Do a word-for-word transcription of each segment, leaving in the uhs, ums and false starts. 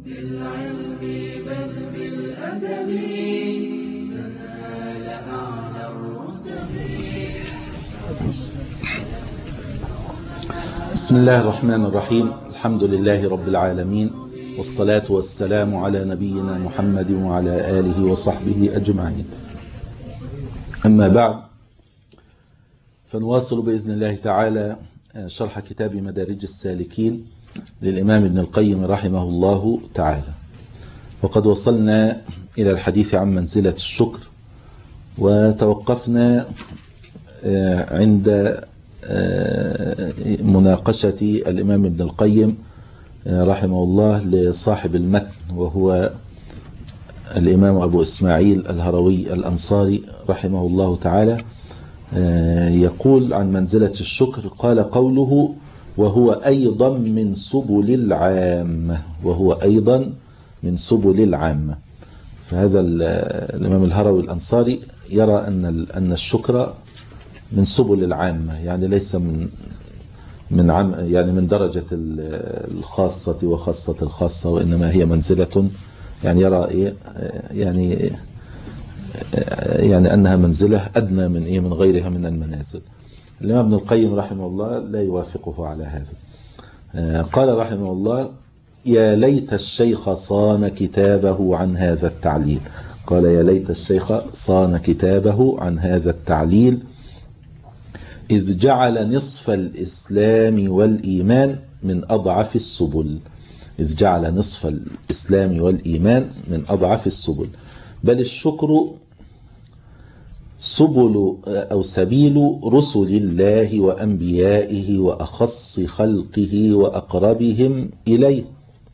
بالعلم بل بالأدب تنال أعلى الرتب. بسم الله الرحمن الرحيم. الحمد لله رب العالمين، والصلاة والسلام على نبينا محمد وعلى آله وصحبه أجمعين. أما بعد، فنواصل بإذن الله تعالى شرح كتاب مدارج السالكين للإمام ابن القيم رحمه الله تعالى. وقد وصلنا إلى الحديث عن منزلة الشكر، وتوقفنا عند مناقشة الإمام ابن القيم رحمه الله لصاحب المتن، وهو الإمام أبو إسماعيل الهروي الأنصاري رحمه الله تعالى. يقول عن منزلة الشكر، قال قوله: وهو أيضا من سبل العامة. وهو أيضا من سبل العامة. فهذا الإمام الهروي الأنصاري يرى أن أن الشكر من سبل العامة، يعني ليس من من عم يعني من درجة الخاصة وخاصة الخاصة، وإنما هي منزلة يعني يرى إيه يعني يعني أنها منزلة أدنى من إيه من غيرها من المنازل. الإمام ابن القيم رحمه الله لا يوافقه على هذا. قال رحمه الله: يا ليت الشيخ صان كتابه عن هذا التعليل. قال: يا ليت الشيخ صان كتابه عن هذا التعليل، إذ جعل نصف الإسلام والإيمان من أضعف السبل. إذ جعل نصف الإسلام والإيمان من أضعف السبل، بل الشكر سبل أو سبيل رسل الله وأنبيائه وأخص خلقه وأقربهم إليه.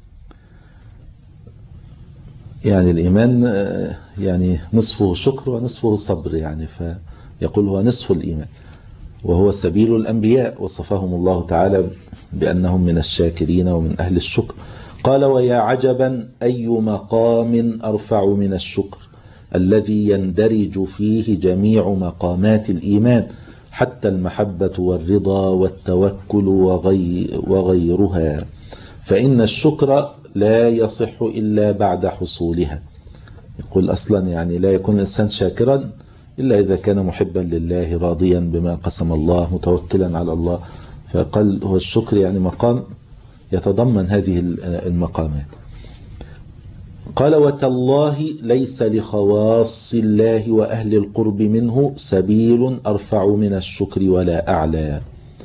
يعني الإيمان يعني نصفه شكر ونصفه صبر، يعني فيقول هو نصف الإيمان، وهو سبيل الأنبياء، وصفهم الله تعالى بأنهم من الشاكرين ومن أهل الشكر. قال: ويا عجبا أي مقام أرفع من الشكر، الذي يندرج فيه جميع مقامات الإيمان، حتى المحبة والرضا والتوكل وغيرها، فإن الشكر لا يصح إلا بعد حصولها. يقول أصلا يعني لا يكون الإنسان شاكرا إلا إذا كان محبا لله، راضيا بما قسم الله، متوكلا على الله. فقال هو الشكر يعني مقام يتضمن هذه المقامات. قال: وتالله ليس لخواص الله وأهل القرب منه سبيل أرفع من الشكر ولا أعلى،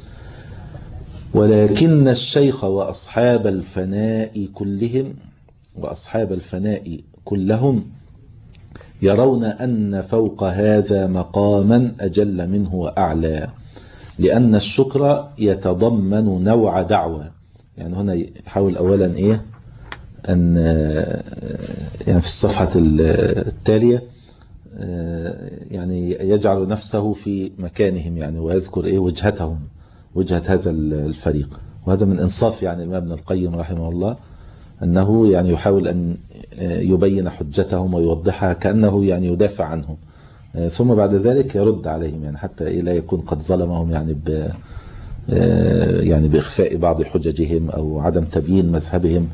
ولكن الشيخ وأصحاب الفناء كلهم وأصحاب الفناء كلهم يرون أن فوق هذا مقاما أجل منه وأعلى، لأن الشكر يتضمن نوع دعوة. يعني هنا يحاول أولا إيه أن يعني في الصفحة التالية يعني يجعل نفسه في مكانهم، يعني ويذكر إيه وجهتهم، وجهة هذا الفريق. وهذا من إنصاف يعني الإمام ابن القيم رحمه الله، أنه يعني يحاول أن يبين حجتهم ويوضحها كأنه يعني يدافع عنهم، ثم بعد ذلك يرد عليهم، يعني حتى لا يكون قد ظلمهم يعني ب يعني بإخفاء بعض حججهم أو عدم تبيين مذهبهم.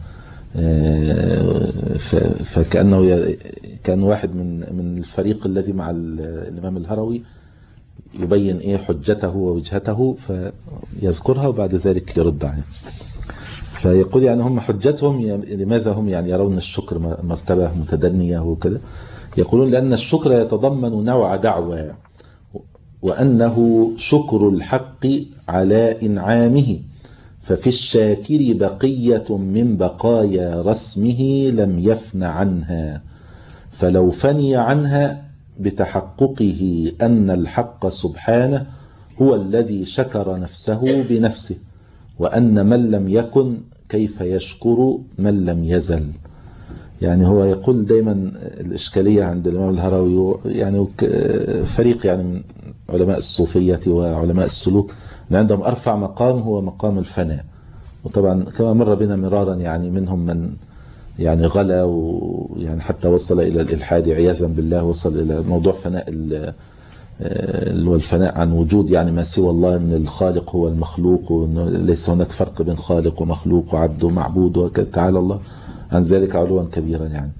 فكأنه كان واحد من من الفريق الذي مع الإمام الهروي يبين إيه حجته ووجهته، فيذكرها وبعد ذلك يرد عليه. فيقول يعني هم حجتهم لماذا هم يعني يرون الشكر مرتبة متدنية وكذا. يقولون لأن الشكر يتضمن نوع دعوة، وأنه شكر الحق على إنعامه، ففي الشاكر بقية من بقايا رسمه لم يفن عنها، فلو فني عنها بتحققه أن الحق سبحانه هو الذي شكر نفسه بنفسه، وأن من لم يكن كيف يشكر من لم يزل. يعني هو يقول دايما الإشكالية عند الإمام الهروي، يعني فريق يعني من علماء الصوفية وعلماء السلوك، أن عندهم أرفع مقام هو مقام الفناء. وطبعا كما مر بنا مرارا يعني منهم من يعني غلا ويعني حتى وصل إلى الإلحاد عياذا بالله، وصل إلى موضوع فناء اللي هو الفناء عن وجود يعني ما سوى الله، ان الخالق هو المخلوق، وانه ليس هناك فرق بين خالق ومخلوق وعبد ومعبود، وتعالى الله عن ذلك علوا كبيرا يعني.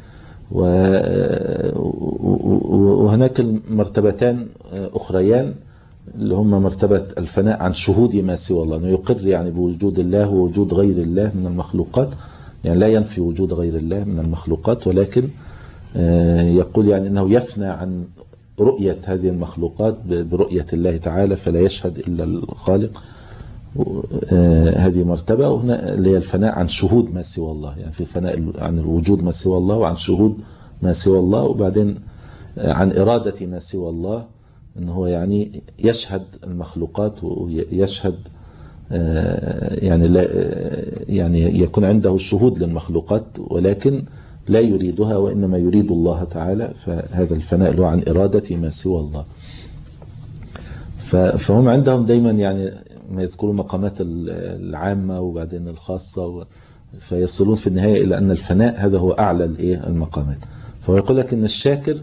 وهناك مرتبتان أخريان اللي هم مرتبة الفناء عن شهود ما سوى الله، أنه يقر يعني بوجود الله ووجود غير الله من المخلوقات، يعني لا ينفي وجود غير الله من المخلوقات، ولكن يقول يعني أنه يفنى عن رؤية هذه المخلوقات برؤية الله تعالى، فلا يشهد إلا الخالق. هذه مرتبة. وهنا اللي هي الفناء عن شهود ما سوى الله، يعني في فناء عن الوجود ما سوى الله وعن شهود ما سوى الله، وبعدين عن إرادة ما سوى الله، أنه هو يعني يشهد المخلوقات ويشهد يعني لا يعني يكون عنده الشهود للمخلوقات ولكن لا يريدها وإنما يريد الله تعالى. فهذا الفناء له عن إرادة ما سوى الله. فهم عندهم دايما يعني ما يذكروا مقامات العامة وبعدين الخاصة، فيصلون في النهاية إلى أن الفناء هذا هو أعلى المقامات. فهو يقول لك أن الشاكر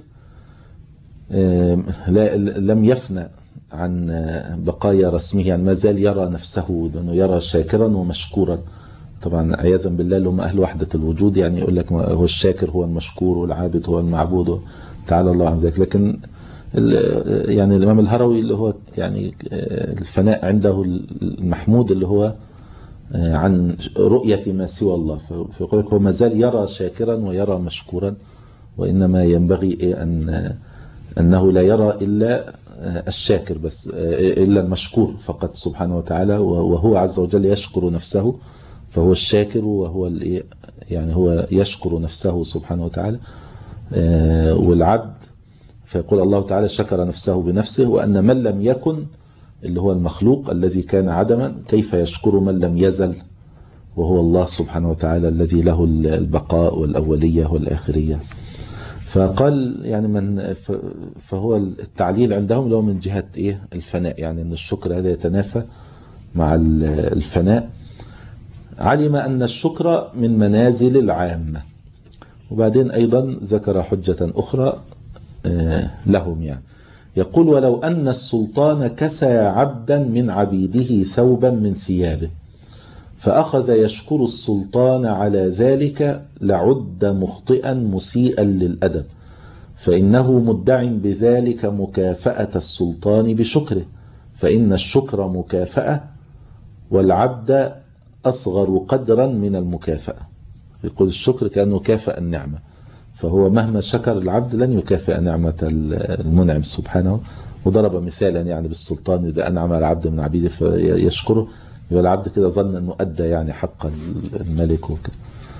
لم يفنى عن بقايا رسمه، يعني ما زال يرى نفسه أنه يرى شاكرا ومشكورا. طبعا عياذا بالله لهم أهل وحدة الوجود، يعني يقول لك هو الشاكر هو المشكور والعابد هو المعبود، تعالى الله عن ذلك. لكن يعني الإمام الهروي اللي هو يعني الفناء عنده المحمود اللي هو عن رؤية ما سوى الله، فيقول لك هو ما زال يرى شاكرا ويرى مشكورا، وإنما ينبغي أن أنه لا يرى إلا الشاكر بس، إلا المشكور فقط سبحانه وتعالى، وهو عز وجل يشكر نفسه، فهو الشاكر وهو يعني هو يشكر نفسه سبحانه وتعالى. والعبد فيقول الله تعالى شكر نفسه بنفسه، وأن من لم يكن اللي هو المخلوق الذي كان عدما كيف يشكر من لم يزل، وهو الله سبحانه وتعالى الذي له البقاء والأولية والآخرية. فقال يعني من فهو التعليل عندهم له من جهة إيه الفناء، يعني أن الشكر هذا يتنافى مع الفناء. علم أن الشكر من منازل العامة. وبعدين أيضا ذكر حجة أخرى لهم، يعني يقول ولو أن السلطان كسى عبدا من عبيده ثوبا من ثيابه فأخذ يشكر السلطان على ذلك لعد مخطئا مسيئا للأدب، فإنه مدع بذلك مكافأة السلطان بشكره، فإن الشكر مكافأة والعبد أصغر قدرا من المكافأة. يقول الشكر كأنه كافأ النعمة، فهو مهما شكر العبد لن يكافئ نعمة المنعم سبحانه. وضرب مثالا يعني بالسلطان إذا أنعم على عبد من عبيده فيشكره، يبقى العبد كده ظن أنه أدى يعني حق الملك وكده.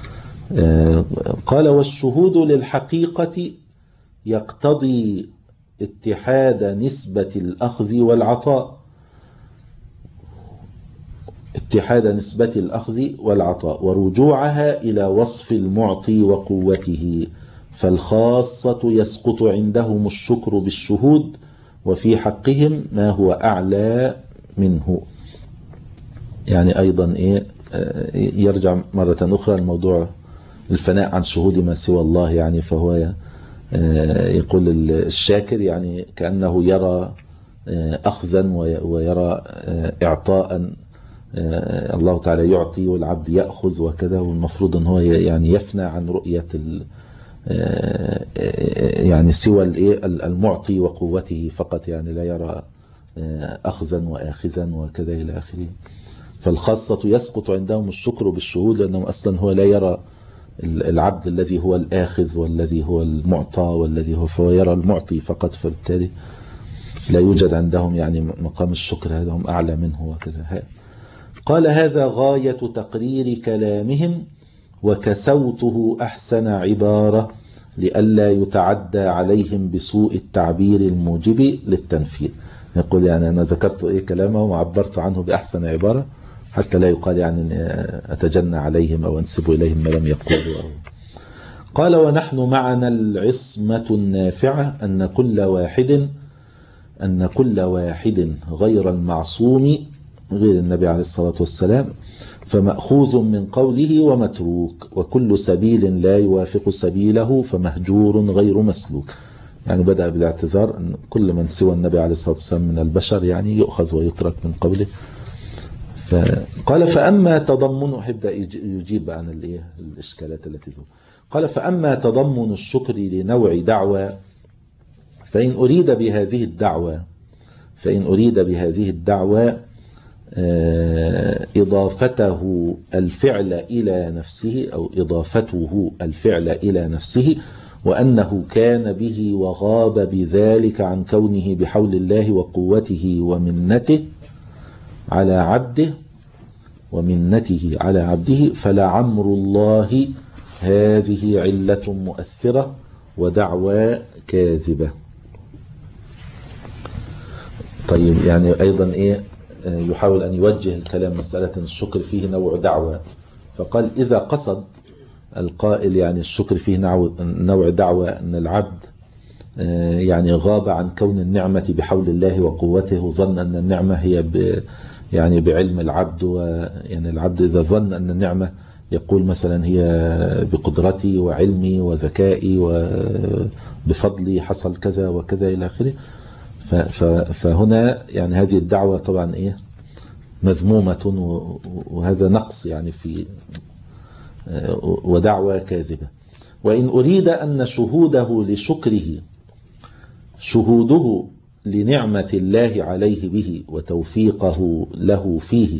قال والشهود للحقيقة يقتضي اتحاد نسبة الأخذ والعطاء، اتحاد نسبة الأخذ والعطاء ورجوعها إلى وصف المعطي وقوته، فالخاصة يسقط عندهم الشكر بالشهود، وفي حقهم ما هو أعلى منه. يعني أيضا إيه يرجع مرة أخرى الموضوع الفناء عن شهود ما سوى الله، يعني فهو يقول الشاكر يعني كأنه يرى أخذا ويرى إعطاء، الله تعالى يعطي والعبد يأخذ وكذا، والمفروض أن هو يعني يفنى عن رؤية يعني سوى المعطي وقوته فقط، يعني لا يرى أخذا وآخذا وكذا إلى آخره. فالخاصة يسقط عندهم الشكر بالشهود، لأنهم أصلا هو لا يرى العبد الذي هو الآخذ والذي هو المعطى والذي هو، فهو يرى المعطي فقط، فبالتالي لا يوجد عندهم يعني مقام الشكر، هذا هم أعلى منه وكذا. قال هذا غاية تقرير كلامهم، وكسوته أحسن عبارة لئلا يتعدى عليهم بسوء التعبير الموجب للتنفير. يقول يعني أنا ذكرت إيه كلامه وعبرت عنه بأحسن عبارة حتى لا يقال يعني أتجنى عليهم أو أنسب إليهم ما لم يقولوا. قال ونحن معنا العصمة النافعة أن كل واحد أن كل واحد غير المعصوم غير النبي عليه الصلاة والسلام فمأخوذ من قوله ومتروك، وكل سبيل لا يوافق سبيله فمهجور غير مسلوك. يعني بدأ بالاعتذار أن كل من سوى النبي عليه الصلاة والسلام من البشر يعني يؤخذ ويترك من قبله. فقال فأما تضمن، يبدأ يجيب عن الإشكالات التي ذو. قال فأما تضمن الشكر لنوع دعوة فإن أريد بهذه الدعوة فإن أريد بهذه الدعوة إضافته الفعل إلى نفسه أو إضافته الفعل إلى نفسه وأنه كان به وغاب بذلك عن كونه بحول الله وقوته ومنته على عبده ومنته على عبده فلعمر الله هذه علة مؤثرة ودعوى كاذبة. طيب يعني أيضا إيه يحاول أن يوجه الكلام مسألة الشكر فيه نوع دعوة، فقال إذا قصد القائل يعني الشكر فيه نوع دعوة أن العبد يعني غاب عن كون النعمة بحول الله وقوته وظن أن النعمة هي ب يعني بعلم العبد، ويعني العبد إذا ظن أن النعمة يقول مثلا هي بقدرتي وعلمي وذكائي وبفضلي حصل كذا وكذا إلى آخره. فهنا يعني هذه الدعوة طبعا إيه مذمومة، وهذا نقص يعني في ودعوة كاذبة. وإن أريد أن شهوده لشكره شهوده لنعمة الله عليه به وتوفيقه له فيه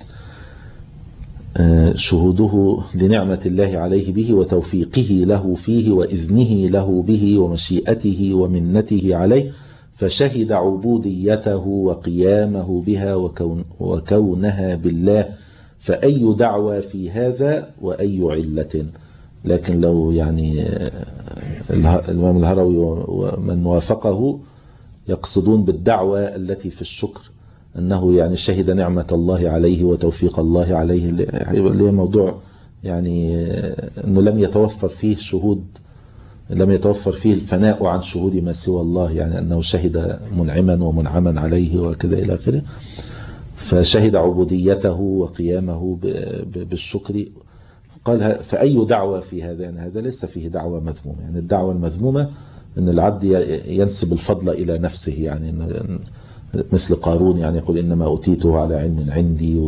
شهوده لنعمة الله عليه به وتوفيقه له فيه وإذنه له به ومشيئته ومنته عليه فشهد عبوديته وقيامه بها وكون وكونها بالله، فأي دعوة في هذا وأي علة. لكن لو يعني الإمام الهروي ومن وافقه يقصدون بالدعوة التي في الشكر أنه يعني شهد نعمة الله عليه وتوفيق الله عليه، اللي هي موضوع يعني أنه لم يتوفر فيه شهود لم يتوفر فيه الفناء عن شهود ما سوى الله، يعني أنه شهد منعما ومنعما عليه وكذا إلى آخره. فشهد عبوديته وقيامه بالشكر. قال فأي دعوة في هذا؟ يعني هذا ليس فيه دعوة مذمومة. يعني الدعوة المذمومة أن العبد ينسب الفضل إلى نفسه، يعني مثل قارون يعني يقول إنما أوتيته على علم عندي،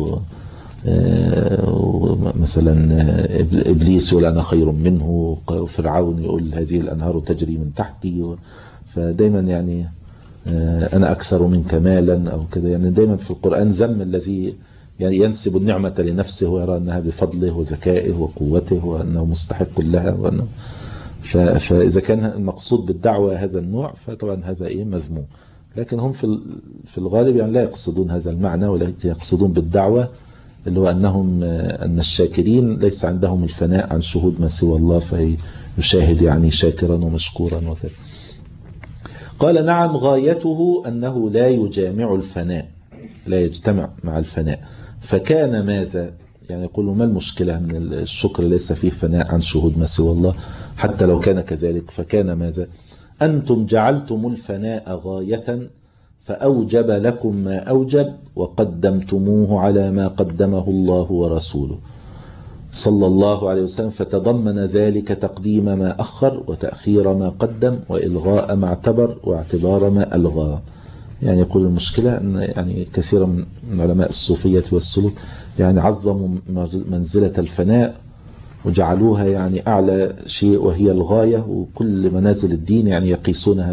ومثلا إبليس يقول أنا خير منه، وفرعون يقول هذه الأنهار تجري من تحتي، فدايما يعني أنا أكثر منك مالا أو كذا. يعني دايما في القرآن ذم الذي يعني ينسب النعمة لنفسه ويرى أنها بفضله وذكائه وقوته وأنه مستحق لها وأنه فإذا كان المقصود بالدعوة هذا النوع فطبعا هذا إيه مذموم. لكن هم في في الغالب يعني لا يقصدون هذا المعنى، ولكن يقصدون بالدعوة اللي هو أنهم أن الشاكرين ليس عندهم الفناء عن شهود ما سوى الله فيشاهد يعني شاكرا ومشكورا وكذا. قال نعم غايته أنه لا يجامع الفناء، لا يجتمع مع الفناء. فكان ماذا؟ يعني يقولوا ما المشكلة من الشكر ليس فيه فناء عن شهود ما سوى الله حتى لو كان كذلك. فكان ماذا؟ أنتم جعلتم الفناء غاية فأوجب لكم ما أوجب وقدمتموه على ما قدمه الله ورسوله صلى الله عليه وسلم، فتضمن ذلك تقديم ما أخر وتأخير ما قدم وإلغاء ما اعتبر واعتبار ما ألغى. يعني يقول المشكلة أن يعني كثيرا من علماء الصوفية والسلوك يعني عظموا منزلة الفناء وجعلوها يعني أعلى شيء وهي الغاية، وكل منازل الدين يعني يقيسونها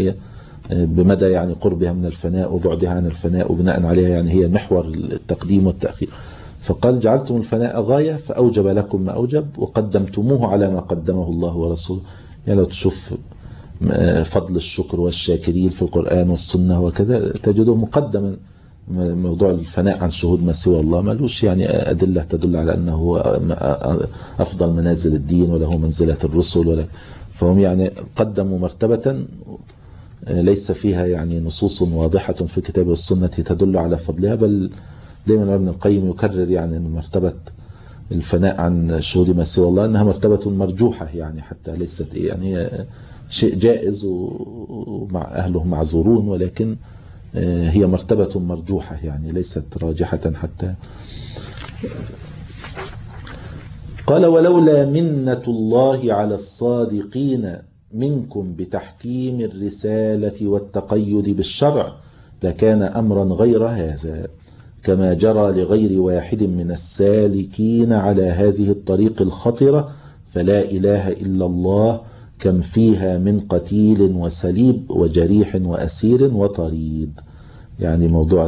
بمدى يعني قربها من الفناء وبعدها عن الفناء، وبناء عليها يعني هي محور التقديم والتأخير. فقال جعلتم الفناء غاية فأوجب لكم ما أوجب وقدمتموه على ما قدمه الله ورسوله. يعني لو تشوف فضل الشكر والشاكرين في القرآن والسنة وكذا تجده مقدما موضوع الفناء عن شهود ما سوى الله، ما لوش يعني أدلة تدل على أنه أفضل منازل الدين وله منزلة الرسل ولا. فهم يعني قدموا مرتبة ليس فيها يعني نصوص واضحة في الكتاب والسنة تدل على فضلها، بل دائما ابن القيم يكرر يعني أن مرتبة الفناء عن شهود ما سوى الله أنها مرتبة مرجوحة، يعني حتى ليست يعني شيء جائز ومع أهله معذورون، ولكن هي مرتبة مرجوحة يعني ليست راجحة حتى. قال ولولا منة الله على الصادقين منكم بتحكيم الرسالة والتقيد بالشرع لكان أمرا غير هذا، كما جرى لغير واحد من السالكين على هذه الطريق الخطرة، فلا إله إلا الله كم فيها من قتيل وسليب وجريح وأسير وطريد. يعني موضوع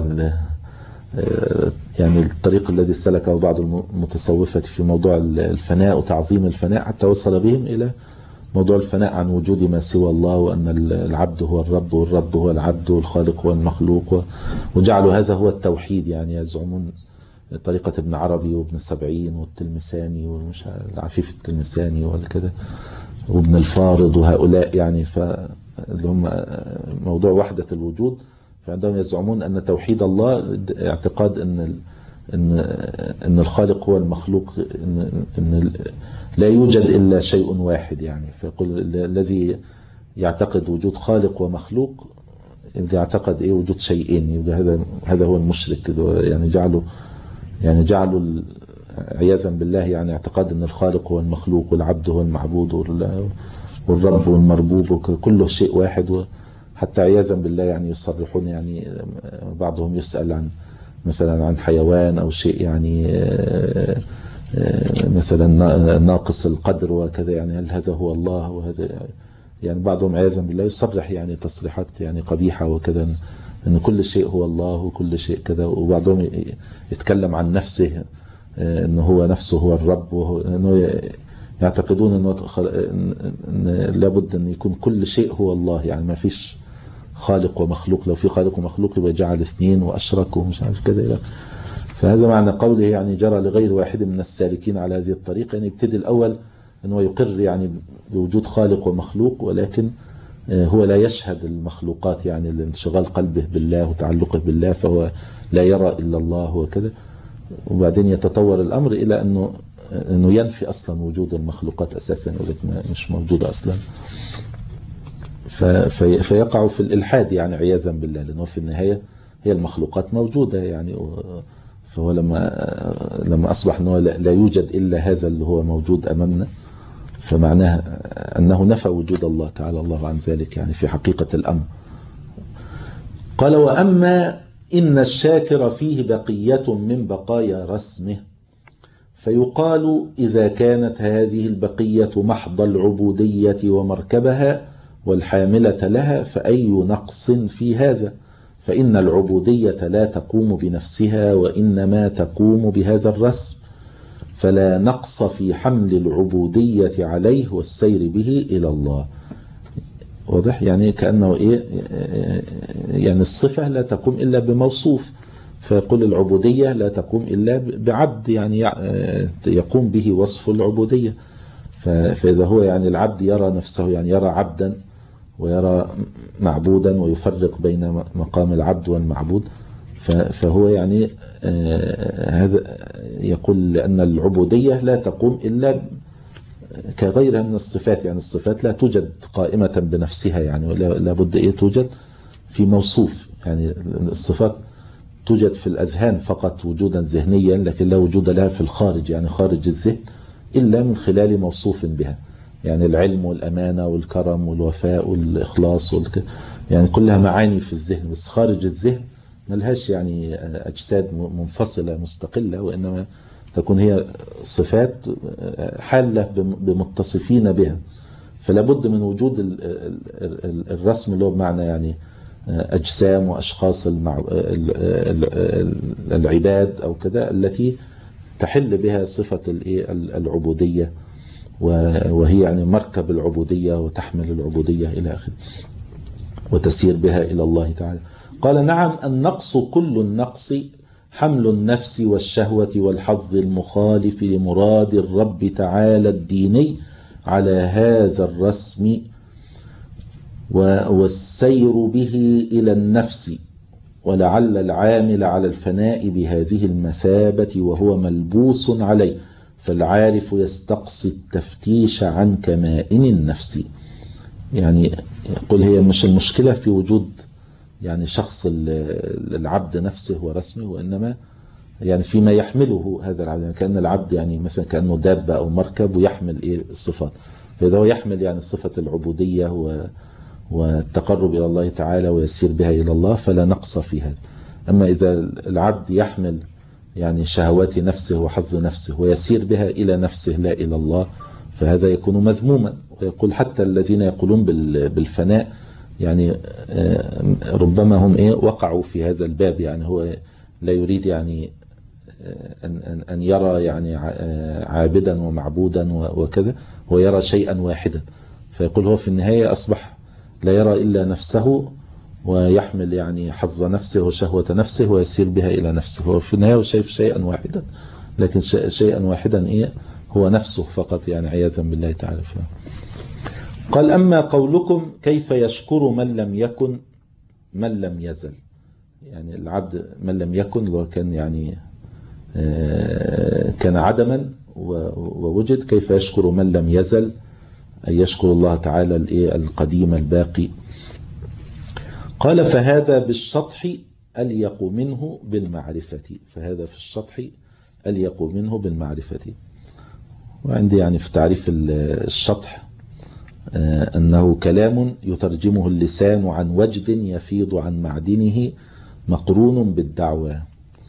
يعني الطريق الذي سلكه بعض المتصوفة في موضوع الفناء وتعظيم الفناء حتى وصل بهم إلى موضوع الفناء عن وجود ما سوى الله، وأن العبد هو الرب والرب هو العبد والخالق هو المخلوق، وجعلوا هذا هو التوحيد. يعني يزعمون طريقة ابن عربي وابن السبعين والتلمساني ومش العفيف التلمساني ولا كده وابن الفارض وهؤلاء، يعني فهم موضوع وحدة الوجود. فعندهم يزعمون أن توحيد الله اعتقاد أن أن أن الخالق هو المخلوق، أن أن لا يوجد إلا شيء واحد. يعني فيقول الذي يعتقد وجود خالق ومخلوق إذا اعتقد إيه وجود شيئين يبقى هذا هذا هو المشرك. يعني جعلوا يعني جعلوا عياذا بالله يعني اعتقاد أن الخالق هو المخلوق والعبد هو المعبود والرب والمربوب وكله شيء واحد. حتى عياذا بالله يعني يصرحون، يعني بعضهم يسأل عن مثلا عن حيوان أو شيء يعني مثلا ناقص القدر وكذا، يعني هل هذا هو الله؟ وهذا يعني بعضهم عياذا بالله يصرح يعني تصريحات يعني قبيحة وكذا، أن كل شيء هو الله وكل شيء كذا. وبعضهم يتكلم عن نفسه أنه هو نفسه هو الرب، وأنه يعتقدون أنه لابد أن يكون كل شيء هو الله، يعني ما فيش خالق ومخلوق. لو في خالق ومخلوق يبقى جعل اثنين وأشرك ومش عارف كذا. فهذا معنى قوله يعني جرى لغير واحد من السالكين على هذه الطريقة، يعني يبتدي الأول أنه يقر يعني بوجود خالق ومخلوق، ولكن هو لا يشهد المخلوقات يعني لانشغال قلبه بالله وتعلقه بالله، فهو لا يرى إلا الله وكذا. وبعدين يتطور الأمر إلى أنه أنه ينفي أصلا وجود المخلوقات أساسا، مش موجودة أصلا، في فيقع في الإلحاد يعني عياذا بالله، لأنه في النهاية هي المخلوقات موجودة يعني. فهو لما لما أصبح أنه لا يوجد إلا هذا اللي هو موجود أمامنا، فمعناه أنه نفى وجود الله تعالى الله عن ذلك يعني في حقيقة الأمر. قال: وأما إن الشاكر فيه بقية من بقايا رسمه، فيقال إذا كانت هذه البقية محض العبودية ومركبها والحاملة لها فأي نقص في هذا؟ فإن العبودية لا تقوم بنفسها وإنما تقوم بهذا الرسم، فلا نقص في حمل العبودية عليه والسير به إلى الله. واضح؟ يعني كأنه إيه يعني الصفة لا تقوم إلا بموصوف، فيقول العبودية لا تقوم إلا بعبد يعني يقوم به وصف العبودية. فإذا هو يعني العبد يرى نفسه يعني يرى عبدا ويرى معبودا ويفرق بين مقام العبد والمعبود، فهو يعني هذا يقول لأن العبودية لا تقوم إلا كغيرها من الصفات. يعني الصفات لا توجد قائمة بنفسها يعني، لا بد إيه توجد في موصوف. يعني الصفات توجد في الأذهان فقط وجودا ذهنيا، لكن لا وجود لها في الخارج يعني خارج الذهن إلا من خلال موصوف بها. يعني العلم والأمانة والكرم والوفاء والإخلاص والك... يعني كلها معاني في الذهن، بس خارج الذهن ملهاش يعني أجساد منفصلة مستقلة، وإنما تكون هي صفات حالة بمتصفين بها. فلا بد من وجود الرسم اللي هو بمعنى يعني أجسام وأشخاص المع... العباد أو كذا التي تحل بها صفة العبودية، وهي يعني مركب العبودية وتحمل العبودية إلى آخره وتسير بها إلى الله تعالى. قال: نعم، النقص كل النقص حمل النفس والشهوة والحظ المخالف لمراد الرب تعالى الديني على هذا الرسم، والسير به إلى النفس، ولعل العامل على الفناء بهذه المثابة وهو ملبوس عليه، فالعارف يستقصي التفتيش عن كمائن النفس. يعني يقول هي مش المشكلة في وجود يعني شخص العبد نفسه ورسمه، وإنما يعني فيما يحمله هذا العبد، يعني كأن العبد يعني مثلا كأنه دابة أو مركب ويحمل إيه الصفات، فإذا هو يحمل يعني صفة العبودية و والتقرب إلى الله تعالى ويسير بها إلى الله فلا نقص في هذا. أما إذا العبد يحمل يعني شهوات نفسه وحظ نفسه ويسير بها إلى نفسه لا إلى الله فهذا يكون مذموما. ويقول حتى الذين يقولون بالفناء يعني ربما هم إيه وقعوا في هذا الباب، يعني هو لا يريد يعني أن أن يرى يعني عابدا ومعبودا وكذا، هو يرى شيئا واحدا، فيقول هو في النهاية أصبح لا يرى إلا نفسه ويحمل يعني حظ نفسه وشهوة نفسه ويسير بها إلى نفسه، هو في النهاية شايف شيئا واحدا، لكن شيئا واحدا إيه هو نفسه فقط، يعني عياذا بالله تعالى. قال أما قولكم كيف يشكر من لم يكن من لم يزل، يعني العبد من لم يكن هو كان يعني كان عدما ووجد، كيف يشكر من لم يزل، أي يشكر الله تعالى القديم الباقي. قال فهذا بالشطح أليق منه بالمعرفة، فهذا في الشطح أليق منه بالمعرفة. وعندي يعني في تعريف الشطح أنه كلام يترجمه اللسان عن وجد يفيض عن معدنه مقرون بالدعوى،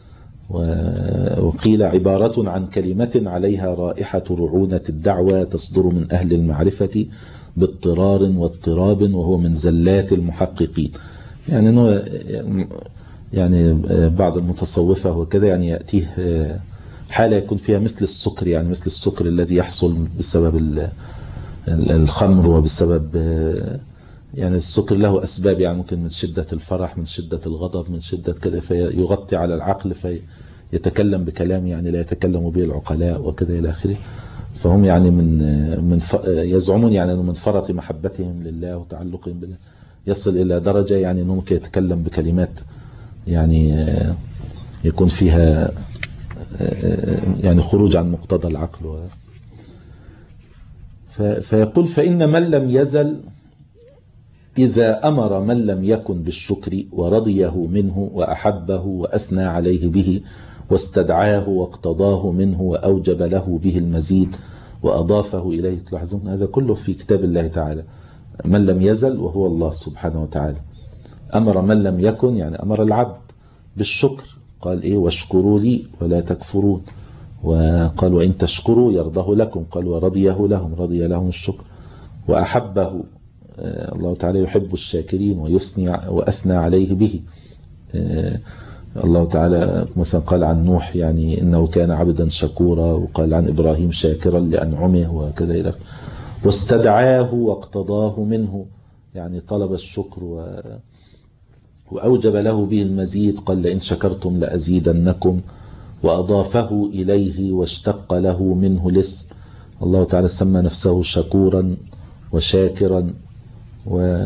وقيل عبارة عن كلمة عليها رائحة رعونة الدعوى تصدر من أهل المعرفة باضطرار واضطراب وهو من زلات المحققين. يعني أنه يعني بعض المتصوفة وكذا يعني يأتيه حالة يكون فيها مثل السكر، يعني مثل السكر الذي يحصل بسبب الخمر وبسبب يعني السكر له أسباب، يعني ممكن من شدة الفرح، من شدة الغضب، من شدة كذا، فيغطي على العقل فيتكلم بكلام يعني لا يتكلم به العقلاء وكذا إلى آخره. فهم يعني من من يزعمون يعني أنه من فرط محبتهم لله وتعلقهم بالله يصل إلى درجة يعني أنه ممكن يتكلم بكلمات يعني يكون فيها يعني خروج عن مقتضى العقل. فيقول فإن من لم يزل إذا أمر من لم يكن بالشكر ورضيه منه وأحبه وأثنى عليه به واستدعاه واقتضاه منه وأوجب له به المزيد وأضافه إليه. تلاحظون هذا كله في كتاب الله تعالى، من لم يزل وهو الله سبحانه وتعالى. أمر من لم يكن يعني أمر العبد بالشكر، قال إيه واشكروا لي ولا تكفرون، وقال وإن تشكروا يرضه لكم، قال ورضيه لهم رضي لهم الشكر، وأحبه الله تعالى يحب الشاكرين ويثني وأثنى عليه به. الله تعالى مثلا قال عن نوح يعني إنه كان عبدا شكورا، وقال عن إبراهيم شاكرا لأنعمه وكذا إلى آخره. واستدعاه واقتضاه منه يعني طلب الشكر و... وأوجب له به المزيد، قال لئن شكرتم لأزيدنكم، وأضافه إليه واشتق له منه الاسم. الله تعالى سمى نفسه شكورا وشاكرا و...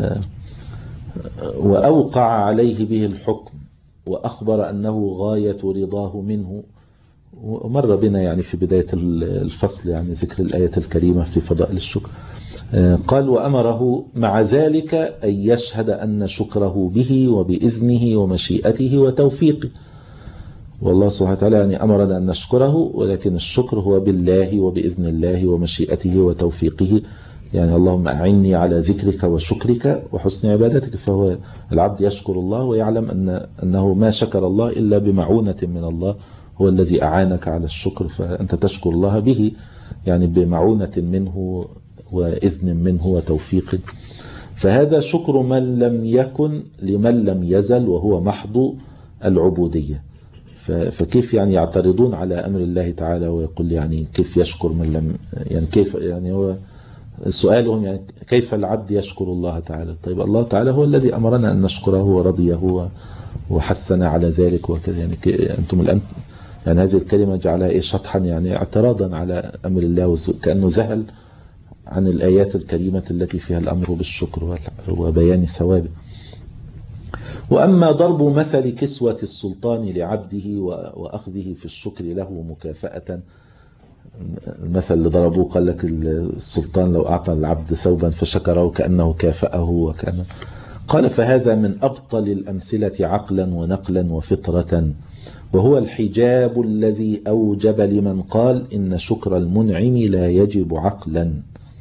وأوقع عليه به الحكم، وأخبر أنه غاية رضاه منه. ومر بنا يعني في بداية الفصل يعني ذكر الآية الكريمة في فضائل الشكر. قال وأمره مع ذلك أن يشهد أن شكره به وبإذنه ومشيئته وتوفيقه. والله سبحانه وتعالى يعني أمرنا أن نشكره، ولكن الشكر هو بالله وبإذن الله ومشيئته وتوفيقه. يعني اللهم أعني على ذكرك وشكرك وحسن عبادتك. فهو العبد يشكر الله ويعلم أن أنه ما شكر الله إلا بمعونة من الله، هو الذي أعانك على الشكر، فأنت تشكر الله به يعني بمعونة منه وإذن منه وتوفيق. فهذا شكر من لم يكن لمن لم يزل وهو محض العبودية. فكيف يعني يعترضون على أمر الله تعالى ويقول يعني كيف يشكر من لم يعني كيف يعني هو سؤالهم يعني كيف العبد يشكر الله تعالى؟ طيب الله تعالى هو الذي أمرنا أن نشكره ورضيه وحسنا على ذلك وكذا. يعني أنتم الآن يعني هذه الكلمة جعلها إيه شطحا يعني اعتراضا على أمر الله، كأنه زهل عن الآيات الكريمة التي فيها الأمر بالشكر وبيان ثوابه. وأما ضرب مثل كسوة السلطان لعبده وأخذه في الشكر له مكافأة، المثل اللي ضربوه قال لك السلطان لو أعطى العبد ثوبا فشكره كأنه كافأه وكأنه. قال فهذا من أبطل الأمثلة عقلا ونقلا وفطرة، وهو الحجاب الذي أوجب لمن قال إن شكر المنعم لا يجب عقلا.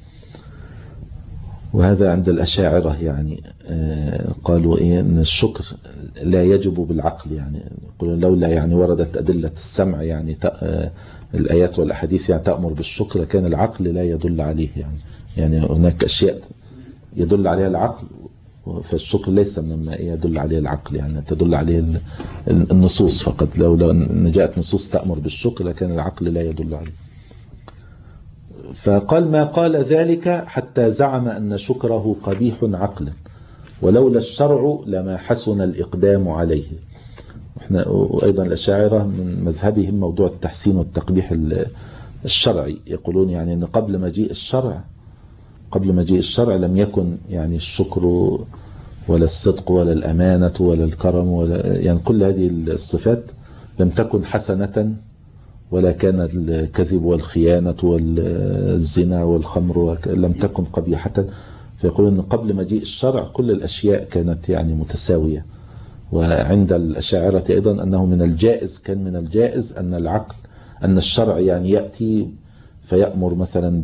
وهذا عند الأشاعرة يعني قالوا إيه إن الشكر لا يجب بالعقل، يعني يقولون لولا يعني وردت أدلة السمع يعني الآيات والأحاديث يعني تأمر بالشكر كان العقل لا يدل عليه، يعني يعني هناك أشياء يدل عليها العقل فالشكر ليس مما يدل عليه العقل، يعني تدل عليه النصوص فقط. لو لو ان جاءت نصوص تأمر بالشكر لكن العقل لا يدل عليه. فقال ما قال ذلك حتى زعم أن شكره قبيح عقلا ولولا الشرع لما حسن الإقدام عليه. احنا وأيضا الأشاعرة من مذهبهم موضوع التحسين والتقبيح الشرعي، يقولون يعني أن قبل مجيء الشرع قبل مجيء الشرع لم يكن يعني الشكر ولا الصدق ولا الأمانة ولا الكرم ولا يعني كل هذه الصفات لم تكن حسنة، ولا كان الكذب والخيانة والزنا والخمر لم تكن قبيحة. فيقولون أن قبل مجيء الشرع كل الأشياء كانت يعني متساوية. وعند الأشاعرة أيضا أنه من الجائز كان من الجائز أن العقل أن الشرع يعني يأتي فيأمر مثلا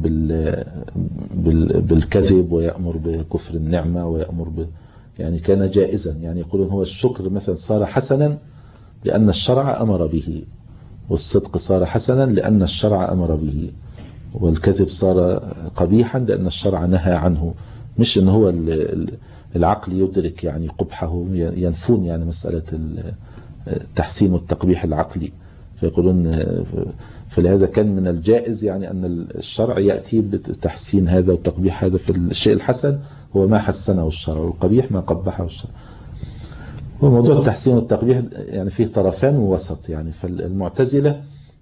بالكذب ويأمر بكفر النعمة ويأمر ب يعني كان جائزا. يعني يقولون هو الشكر مثلا صار حسنا لأن الشرع أمر به، والصدق صار حسنا لأن الشرع أمر به، والكذب صار قبيحا لأن الشرع نهى عنه. مش أنه هو العقل يدرك يعني قبحه، ينفون يعني مسألة التحسين والتقبيح العقلي. فيقولون فلهذا كان من الجائز يعني أن الشرع يأتي بتحسين هذا وتقبيح هذا. في الشيء الحسن هو ما حسنه الشرع، والقبيح ما قبحه الشرع. وموضوع التحسين والتقبيح يعني فيه طرفان ووسط. يعني فالمعتزلة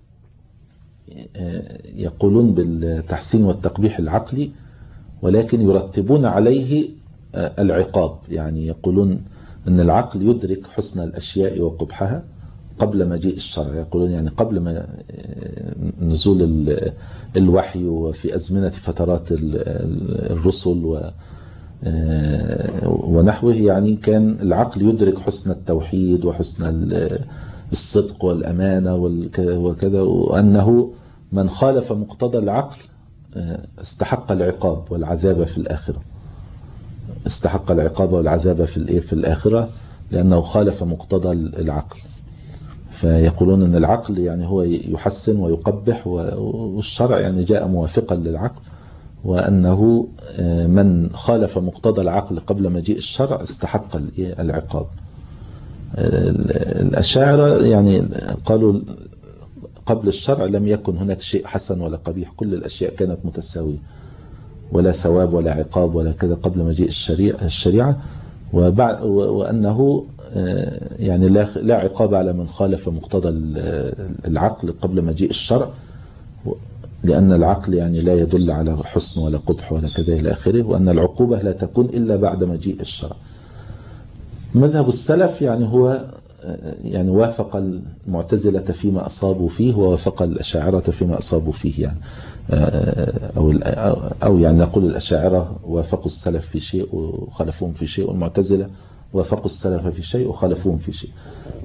يقولون بالتحسين والتقبيح العقلي ولكن يرتبون عليه العقاب، يعني يقولون أن العقل يدرك حسن الأشياء وقبحها قبل مجيء الشرع. يقولون يعني قبل ما نزول الوحي وفي أزمنة فترات الرسل ونحوه يعني كان العقل يدرك حسن التوحيد وحسن الصدق والأمانة وكذا، وأنه من خالف مقتضى العقل استحق العقاب والعذاب في الآخرة استحق العقاب والعذاب في في الآخرة لأنه خالف مقتضى العقل. فيقولون أن العقل يعني هو يحسن ويقبح، والشرع يعني جاء موافقا للعقل، وأنه من خالف مقتضى العقل قبل مجيء الشرع استحق العقاب. الأشاعرة يعني قالوا قبل الشرع لم يكن هناك شيء حسن ولا قبيح، كل الأشياء كانت متساوية، ولا ثواب ولا عقاب ولا كذا قبل مجيء الشريعة. وبعد وأنه يعني لا لا عقاب على من خالف مقتضى العقل قبل مجيء الشرع، لأن العقل يعني لا يدل على حسن ولا قبح ولا كذا إلى آخره، وأن العقوبة لا تكون إلا بعد مجيء الشرع. مذهب السلف يعني هو يعني وافق المعتزلة فيما أصابوا فيه ووافق الأشاعرة فيما أصابوا فيه، يعني أو أو يعني نقول الأشاعرة وافقوا السلف في شيء وخالفوهم في شيء، والمعتزلة وافقوا السلف في شيء وخالفوهم في شيء.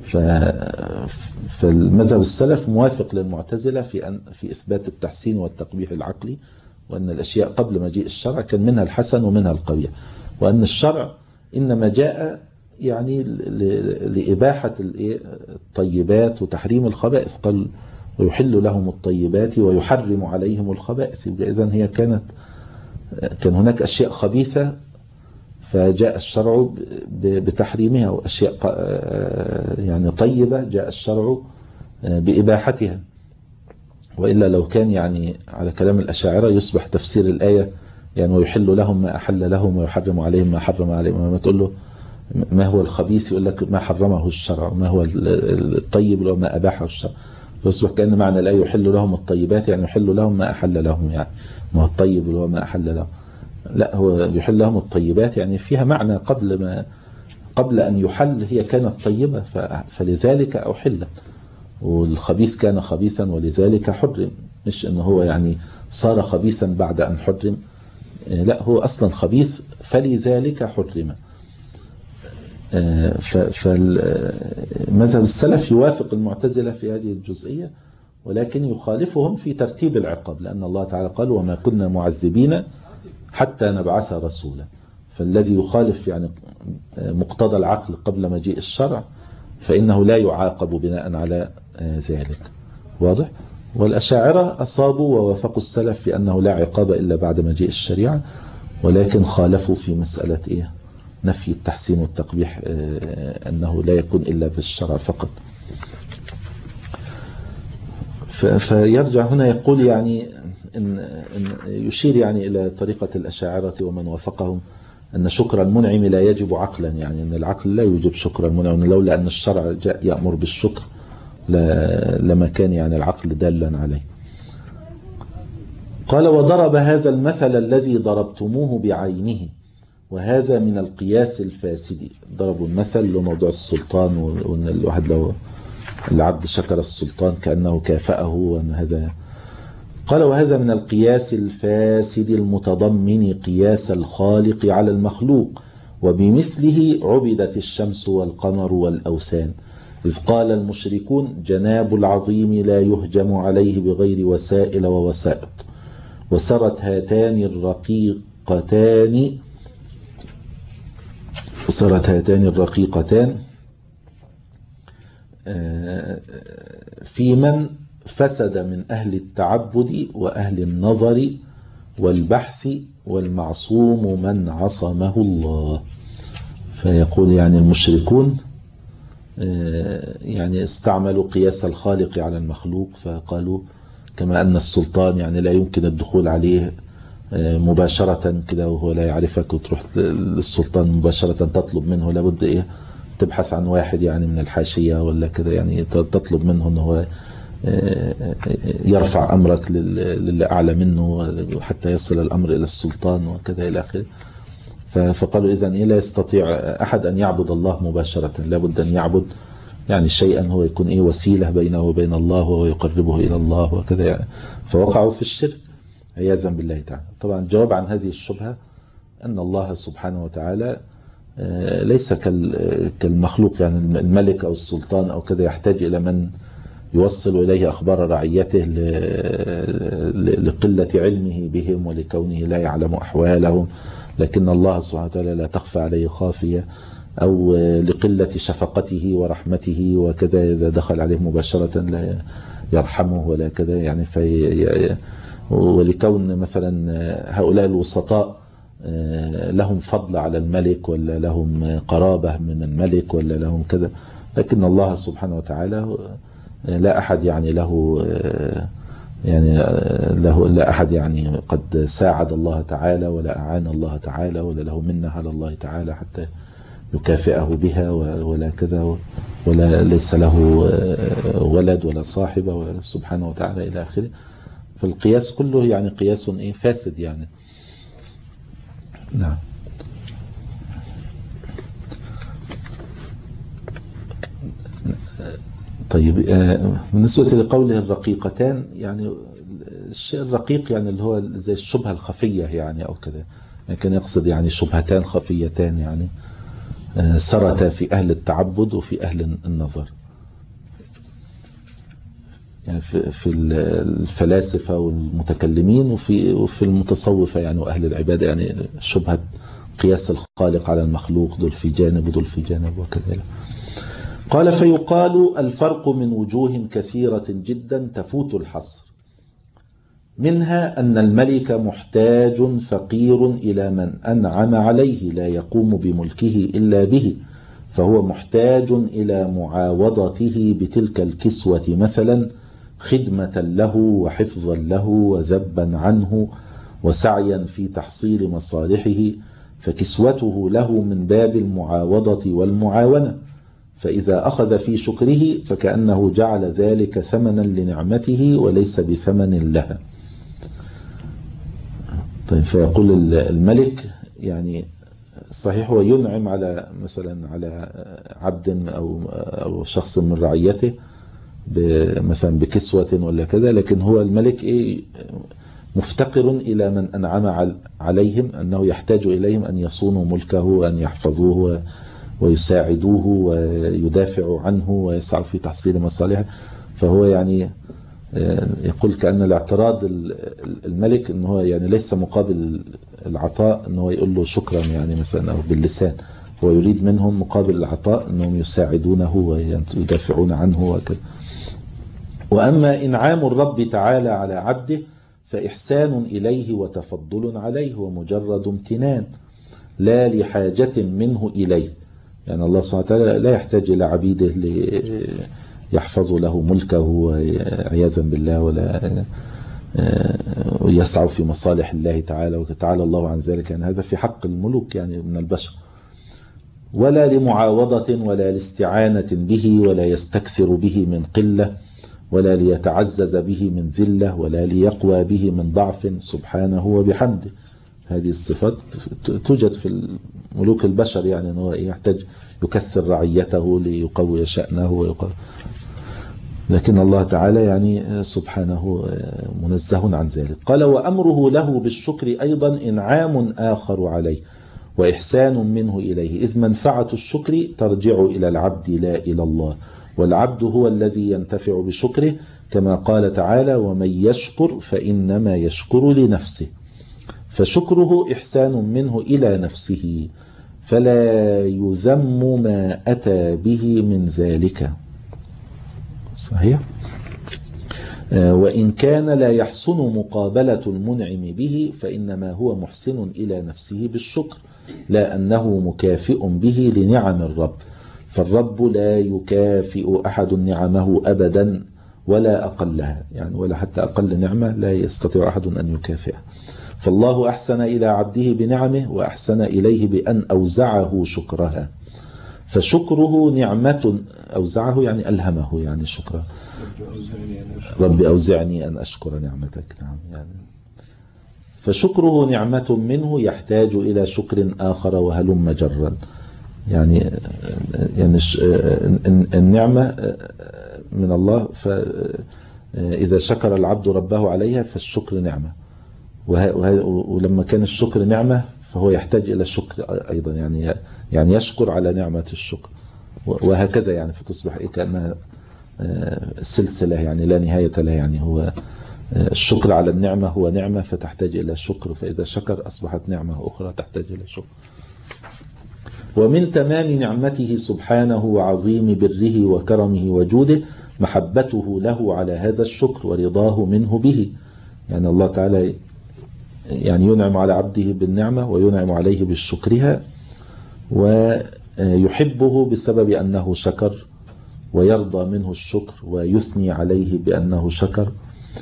فالمذهب السلف موافق للمعتزلة في أن في إثبات التحسين والتقبيح العقلي، وأن الأشياء قبل مجيء الشرع كان منها الحسن ومنها القبيح، وأن الشرع إنما جاء يعني لإباحة الطيبات وتحريم الخبائث. قال ويحل لهم الطيبات ويحرم عليهم الخبائث. إذن هي كانت كان هناك أشياء خبيثة فجاء الشرع بتحريمها، وأشياء يعني طيبة جاء الشرع بإباحتها. وإلا لو كان يعني على كلام الأشاعرة يصبح تفسير الآية يعني ويحل لهم ما أحل لهم ويحرم عليهم ما حرم عليهم. ما تقول له ما هو الخبيث يقول لك ما حرمه الشرع، ما هو الطيب لو ما أباحه الشرع، فيصبح كأن معنى الآية يحل لهم الطيبات يعني يحل لهم ما أحل لهم، يعني ما هو الطيب اللي هو ما أحل لهم. لا، هو يحل لهم الطيبات يعني فيها معنى قبل ما قبل أن يحل هي كانت طيبة فلذلك أحلت، والخبيث كان خبيثا ولذلك حرم، مش أنه هو يعني صار خبيثا بعد أن حرم، لا هو أصلا خبيث فلذلك حرم. فمذهب السلف يوافق المعتزلة في هذه الجزئية، ولكن يخالفهم في ترتيب العقاب، لأن الله تعالى قال وما كنا معذبين حتى نبعث رسولا. فالذي يخالف يعني مقتضى العقل قبل مجيء الشرع فإنه لا يعاقب بناء على ذلك. واضح؟ والأشاعرة أصابوا ووافقوا السلف في أنه لا عقاب إلا بعد مجيء الشريعة، ولكن خالفوا في مسألة إيه؟ نفي التحسين والتقبيح، أنه لا يكون إلا بالشرع فقط. فيرجع هنا يقول يعني إن إن يشير يعني إلى طريقة الأشاعرة ومن وافقهم أن شكر المنعم لا يجب عقلا، يعني أن العقل لا يوجب شكر المنعم، لولا أن الشرع جاء يأمر بالشكر لما كان يعني العقل دالا عليه. قال وضرب هذا المثل الذي ضربتموه بعينه، وهذا من القياس الفاسد. ضربوا المثل لموضوع السلطان، وأن الواحد لو العبد شكر السلطان كأنه كافأه، وأن هذا قال وهذا من القياس الفاسد المتضمن قياس الخالق على المخلوق، وبمثله عبدت الشمس والقمر والأوثان، إذ قال المشركون جناب العظيم لا يهجم عليه بغير وسائل ووسائط، وسرت هاتان الرقيقتان سرت هاتان الرقيقتان في من فسد من أهل التعبد وأهل النظر والبحث، والمعصوم من عصمه الله. فيقول يعني المشركون يعني استعملوا قياس الخالق على المخلوق، فقالوا كما أن السلطان يعني لا يمكن الدخول عليه مباشرة كده وهو لا يعرفك، وتروح للسلطان مباشرة تطلب منه، لابد إيه تبحث عن واحد يعني من الحاشية ولا كده، يعني تطلب منه أنه هو يرفع أمرك للي أعلى منه حتى يصل الأمر إلى السلطان وكذا إلى آخره. فقالوا إذن إيه لا يستطيع أحد أن يعبد الله مباشرة، لابد أن يعبد يعني شيئا هو يكون إيه وسيلة بينه وبين الله ويقربه إلى الله وكذا يعني. فوقعوا في الشرك عياذا بالله تعالى. طبعا الجواب عن هذه الشبهة أن الله سبحانه وتعالى ليس كالمخلوق، يعني الملك أو السلطان أو كذا يحتاج إلى من يوصل إليه أخبار رعيته لقلة علمه بهم ولكونه لا يعلم أحوالهم، لكن الله سبحانه وتعالى لا تخفى عليه خافية، أو لقلة شفقته ورحمته وكذا إذا دخل عليه مباشرة لا يرحمه ولا كذا يعني. في ولكون مثلا هؤلاء الوسطاء لهم فضل على الملك ولا لهم قرابة من الملك ولا لهم كذا، لكن الله سبحانه وتعالى لا أحد يعني له يعني له لا أحد يعني قد ساعد الله تعالى ولا أعان الله تعالى ولا له منة على الله تعالى حتى يكافئه بها ولا كذا، ولا ليس له ولد ولا صاحبة سبحانه وتعالى إلى آخره. فالقياس كله يعني قياس إيه فاسد يعني. نعم. طيب بالنسبة لقوله الرقيقتان، يعني الشيء الرقيق يعني اللي هو زي الشبهة الخفية يعني أو كذا، يعني كان يقصد يعني شبهتان خفيتان يعني سرت في أهل التعبد وفي أهل النظر، يعني في الفلاسفة والمتكلمين وفي وفي المتصوفة يعني وأهل العبادة، يعني شبهة قياس الخالق على المخلوق، دول في جانب ودول في جانب وكذا. قال فيقال الفرق من وجوه كثيرة جدا تفوت الحصر، منها أن الملك محتاج فقير إلى من أنعم عليه لا يقوم بملكه إلا به، فهو محتاج إلى معاوضته بتلك الكسوة مثلا خدمة له وحفظا له وذبا عنه وسعيا في تحصيل مصالحه، فكسوته له من باب المعاوضة والمعاونة، فإذا أخذ في شكره فكأنه جعل ذلك ثمنا لنعمته وليس بثمن لها. طيب فيقول الملك يعني صحيح هو ينعم على مثلا على عبد أو أو شخص من رعيته مثلا بكسوة ولا كذا، لكن هو الملك إيه مفتقر إلى من أنعم عليهم، أنه يحتاج إليهم أن يصونوا ملكه وأن يحفظوه ويساعدوه ويدافعوا عنه ويسعوا في تحصيل مصالحه. فهو يعني يقول كأن الاعتراض الملك ان هو يعني ليس مقابل العطاء ان هو يقول له شكرا يعني مثلا او باللسان، هو يريد منهم مقابل العطاء انهم يساعدونه ويدافعون عنه وكذا. واما انعام الرب تعالى على عبده فإحسان إليه وتفضل عليه ومجرد امتنان لا لحاجة منه إليه. يعني الله سبحانه وتعالى لا يحتاج إلى عبيده ليحفظوا له ملكه عياذا بالله ولا يسعوا في مصالح الله تعالى وتعالى الله عن ذلك، يعني هذا في حق الملوك يعني من البشر. ولا لمعاوضة ولا لاستعانة به ولا يستكثر به من قلة ولا ليتعزز به من ذلة ولا ليقوى به من ضعف سبحانه وبحمده. هذه الصفات توجد في ملوك البشر، يعني أنه يحتاج يكثر رعيته ليقوي شأنه ويقوي. لكن الله تعالى يعني سبحانه منزه عن ذلك. قال وأمره له بالشكر أيضا إنعام آخر عليه وإحسان منه إليه، إذ منفعة الشكر ترجع إلى العبد لا إلى الله، والعبد هو الذي ينتفع بشكره كما قال تعالى ومن يشكر فإنما يشكر لنفسه، فشكره إحسان منه إلى نفسه فلا يذم ما أتى به من ذلك. صحيح. وإن كان لا يحسن مقابلة المنعم به فإنما هو محسن إلى نفسه بالشكر لا أنه مكافئ به لنعم الرب، فالرب لا يكافئ أحد نعمه أبدا ولا أقلها، يعني ولا حتى أقل نعمة لا يستطيع أحد أن يكافئها. فالله أحسن إلى عبده بنعمه وأحسن إليه بأن أوزعه شكرها، فشكره نعمة أوزعه يعني ألهمه يعني شكرا. رب أوزعني أن أشكر نعمتك. نعم يعني فشكره نعمة منه يحتاج إلى شكر آخر وهلم جرا. يعني يعني النعمة من الله، فإذا شكر العبد ربه عليها فالشكر نعمة، ولما كان الشكر نعمة فهو يحتاج إلى الشكر أيضا، يعني يعني يشكر على نعمة الشكر، وهكذا يعني فتصبح كأنها سلسلة يعني لا نهاية لها. يعني هو الشكر على النعمة هو نعمة فتحتاج إلى شكر، فإذا شكر أصبحت نعمة أخرى تحتاج إلى شكر. ومن تمام نعمته سبحانه وعظيم بره وكرمه وجوده محبته له على هذا الشكر ورضاه منه به. يعني الله تعالى يعني ينعم على عبده بالنعمة وينعم عليه بالشكرها، ويحبه بسبب أنه شكر ويرضى منه الشكر ويثني عليه بأنه شكر،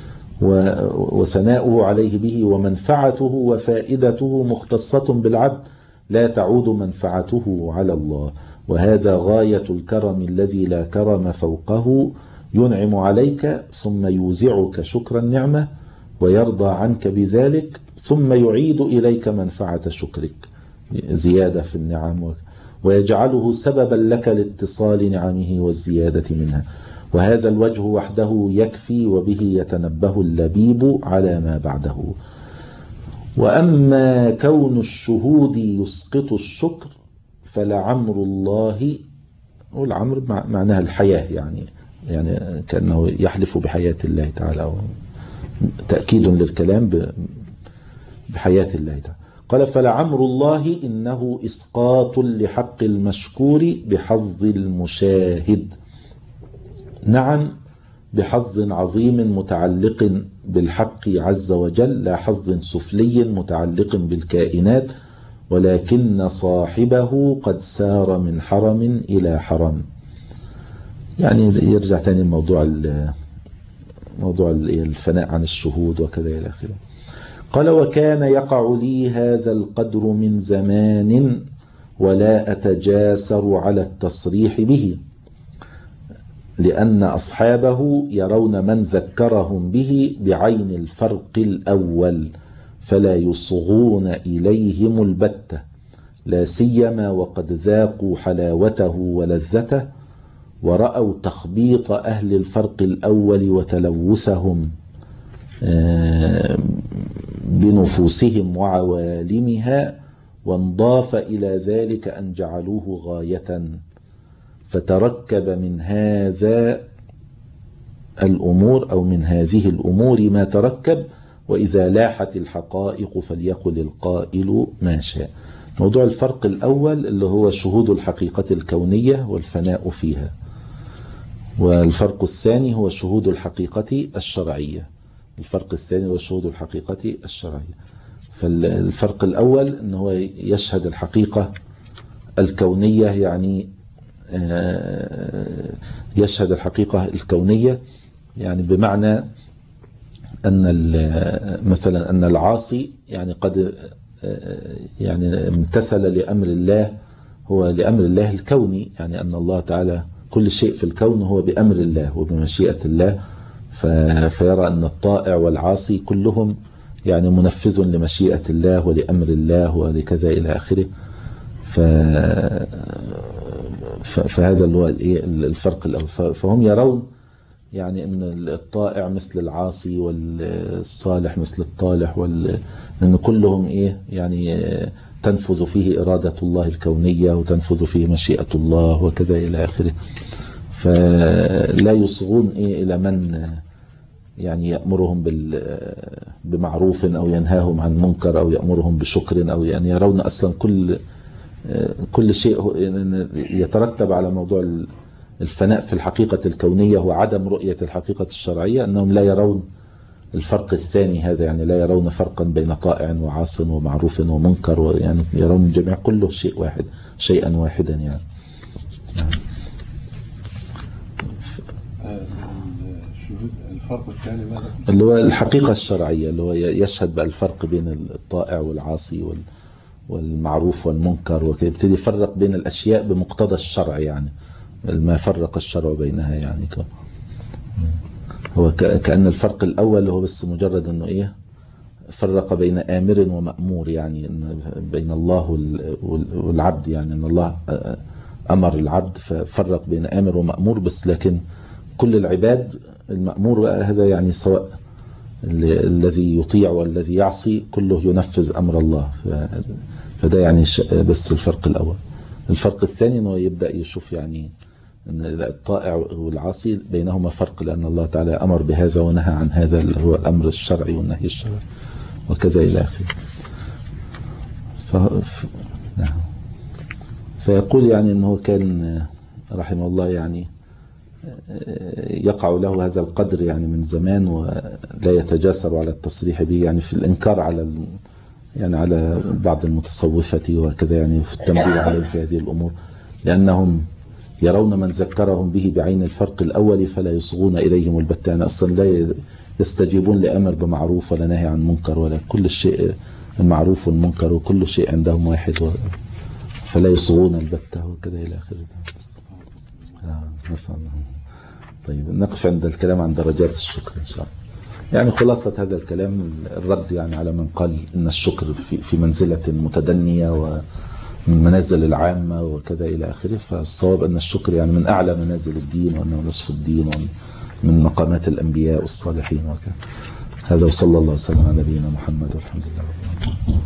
وثناؤه عليه به ومنفعته وفائدته مختصة بالعبد لا تعود منفعته على الله، وهذا غاية الكرم الذي لا كرم فوقه، ينعم عليك ثم يوزعك شكر النعمة ويرضى عنك بذلك ثم يعيد إليك منفعة شكرك زيادة في النعم، ويجعله سببا لك لاتصال نعمه والزيادة منها، وهذا الوجه وحده يكفي وبه يتنبه اللبيب على ما بعده. وأما كون الشهود يسقط الشكر فلعمر الله، والعمر معناها الحياة، يعني يعني كأنه يحلف بحياة الله تعالى، تأكيد للكلام بحياة الله تعالى. قال فلعمر الله إنه إسقاط لحق المشكور بحظ المشاهد، نعم بحظ عظيم متعلق بالحق عز وجل لا حظ سفلي متعلق بالكائنات، ولكن صاحبه قد سار من حرم إلى حرم. يعني يرجع تاني الموضوع موضوع الفناء عن الشهود وكذا إلى آخره. قال وكان يقع لي هذا القدر من زمان ولا أتجاسر على التصريح به، لأن أصحابه يرون من ذكرهم به بعين الفرق الأول فلا يصغون إليهم البتة، لا سيما وقد ذاقوا حلاوته ولذته ورأوا تخبيط أهل الفرق الأول وتلوثهم بنفوسهم وعوالمها وانضاف إلى ذلك أن جعلوه غاية، فتركب من هذا الأمور أو من هذه الأمور ما تركب، وإذا لاحت الحقائق فليقل القائل ما شاء. موضوع الفرق الأول اللي هو شهود الحقيقة الكونية والفناء فيها، والفرق الثاني هو شهود الحقيقة الشرعية. الفرق الثاني هو شهود الحقيقة الشرعية. فالفرق الأول أنه يشهد الحقيقة الكونية، يعني يشهد الحقيقة الكونية يعني بمعنى أن مثلا أن العاصي يعني قد يعني امتثل لأمر الله، هو لأمر الله الكوني، يعني أن الله تعالى كل شيء في الكون هو بأمر الله وبمشيئة الله، فيرى أن الطائع والعاصي كلهم يعني منفذ لمشيئة الله ولأمر الله ولكذا إلى آخره. فهذا اللي هو الفرق الأول. فهم يرون يعني أن الطائع مثل العاصي والصالح مثل الطالح، وأن كلهم إيه يعني تنفذ فيه إرادة الله الكونية وتنفذ فيه مشيئة الله وكذا إلى آخره. فلا يصغون إيه إلى من يعني يأمرهم بمعروف أو ينهاهم عن منكر أو يأمرهم بشكر، أو يعني يرون أصلا كل كل شيء يترتب على موضوع الفناء في الحقيقة الكونية هو عدم رؤية الحقيقة الشرعية، أنهم لا يرون الفرق الثاني هذا، يعني لا يرون فرقا بين طائع وعاص ومعروف ومنكر، ويعني يرون الجميع كله شيء واحد، شيئا واحدا يعني. الفرق الثاني ماذا؟ اللي هو الحقيقة الشرعية، اللي هو يشهد بقى الفرق بين الطائع والعاصي والمعروف والمنكر، ويبتدي يفرق بين الأشياء بمقتضى الشرع، يعني ما فرق الشرع بينها. يعني هو كأن الفرق الأول هو بس مجرد أنه إيه فرق بين آمر ومأمور، يعني بين الله والعبد، يعني أن الله أمر العبد ففرق بين آمر ومأمور بس، لكن كل العباد المأمور هذا يعني سواء الذي يطيع والذي يعصي كله ينفذ أمر الله. فده يعني بس الفرق الأول. الفرق الثاني أنه يبدأ يشوف يعني أن الطائع والعاصي بينهما فرق، لأن الله تعالى أمر بهذا ونهى عن هذا، اللي هو الأمر الشرعي والنهي الشرعي وكذا إلى آخره. ف... ف... نعم. فيقول يعني أنه كان رحمه الله يعني يقع له هذا القدر يعني من زمان، ولا يتجاسر على التصريح به، يعني في الإنكار على ال... يعني على بعض المتصوفة وكذا، يعني في التنبيه عليهم في هذه الأمور، لأنهم يرون من ذكرهم به بعين الفرق الأول فلا يصغون إليهم البتة، يعني أصلا لا يستجيبون لأمر بمعروف ولا نهي عن منكر، ولا كل شيء المعروف والمنكر وكل شيء عندهم واحد، و... فلا يصغون البتة وكذا إلى آخره. آه طيب نقف عند الكلام عن درجات الشكر إن شاء الله. يعني خلاصة هذا الكلام الرد يعني على من قال إن الشكر في, في منزلة متدنية ومن منازل العامة وكذا إلى آخره. فالصواب أن الشكر يعني من أعلى منازل الدين، وأنه نصف الدين ومن مقامات الأنبياء والصالحين وكذا. هذا وصلى الله وسلم على نبينا محمد والحمد لله رب العالمين.